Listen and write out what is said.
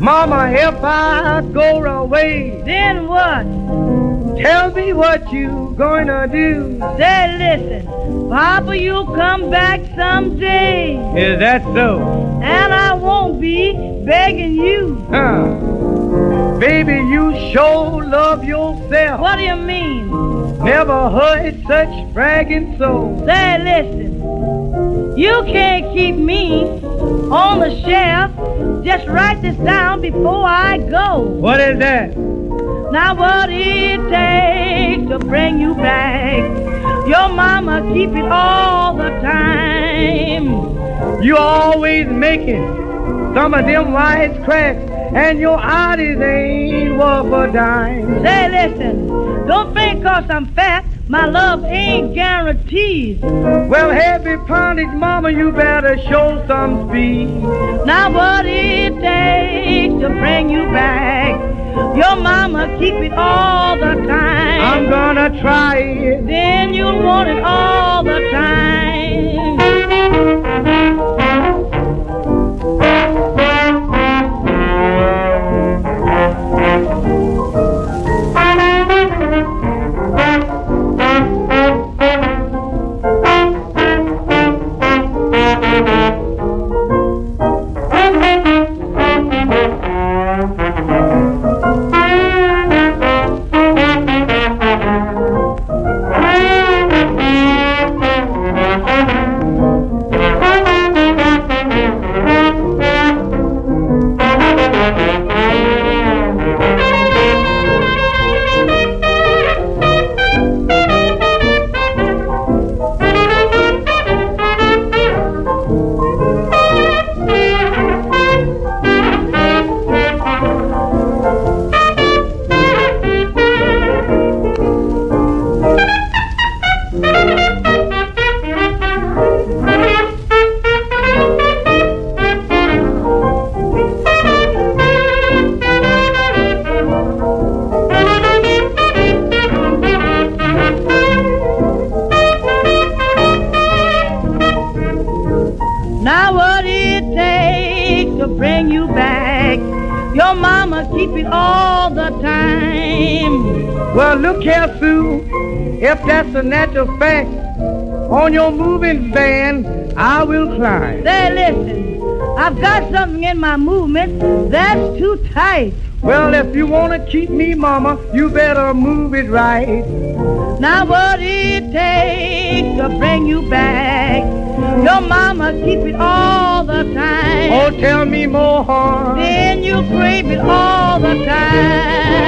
Mama, if I go away, Then what? tell me what you gonna do. Say, listen, Papa, you'll come back someday, Is that so? and I won't be begging you. Huh? Baby, you sure love yourself. What do you mean? Never heard such bragging soul. Say, listen, you can't keep me on the shelf. Just write this down before I go. What is that? Now what it takes to bring you back. Your mama keep it all the time. You always making some of them wise cracks, and your eyes ain't worth a dime. Say, listen, don't think 'cause I'm fat, my love ain't guaranteed. Well, heavy poundage, mama, you better show some speed. Now what it takes to bring you back. Your mama keep it all the time. I'm gonna try it. Then you'll want it all the time. Now what it takes to bring you back. Your mama keep it all the time. Well, look here, Sue. If that's a natural fact, on your moving van, I will climb. Say, listen, I've got something in my movement that's too tight. Well, if you want to keep me, mama, you better move it right. Now what it takes to bring you back. Your mama keep it all the time. Oh, tell me more. Then you crave it all the time.